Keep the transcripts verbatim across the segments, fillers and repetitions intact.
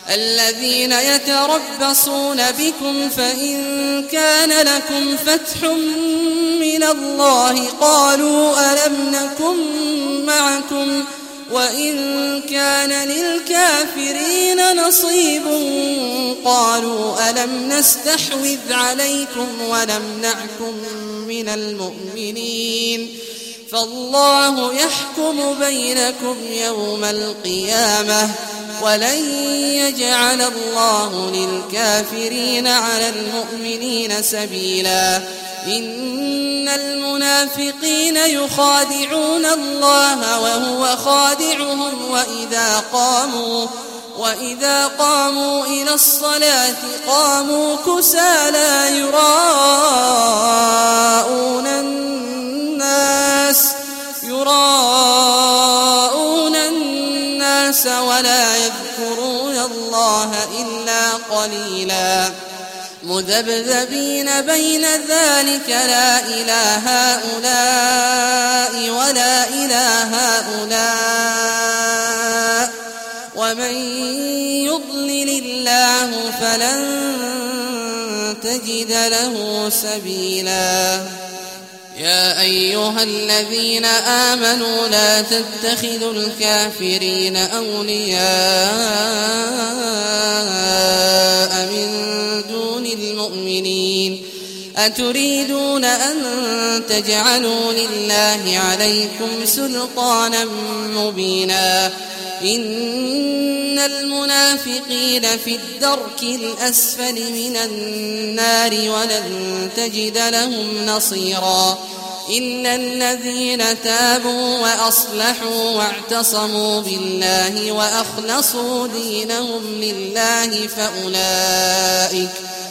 الذين يتربصون بكم فإن كان لكم فتح من الله قالوا ألم نكن معكم وإن كان للكافرين نصيب قالوا ألم نستحوذ عليكم ونمنعكم من المؤمنين فالله يحكم بينكم يوم القيامة ولن يجعل الله للكافرين على المؤمنين سبيلا إن المنافقين يخادعون الله وهو خادعهم وإذا قاموا وإذا قاموا إلى الصلاة قاموا كسالى يراءون الناس يراءون الناس ولا يذكرون الله إلا قليلا مذبذبين بين ذلك لا إله هؤلاء ولا إله هؤلاء ومن يضلل الله فلن تجد له سبيلا يا أيها الذين آمنوا لا تتخذوا الكافرين أولياء من دون المؤمنين أتريدون أن تجعلوا لله عليكم سلطانا مبينا إن المنافقين في الدرك الأسفل من النار ولن تجد لهم نصيرا إلا الذين تابوا وأصلحوا واعتصموا بالله وأخلصوا دينهم لله فأولئك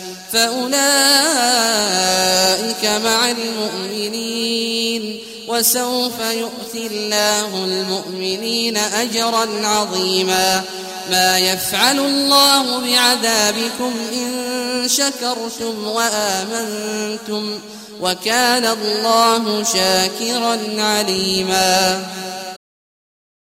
فأولئك مع المؤمنين وسوف يؤتي الله المؤمنين أجرا عظيما ما يفعل الله بعذابكم إن شكرتم وآمنتم وكان الله شاكرا عليما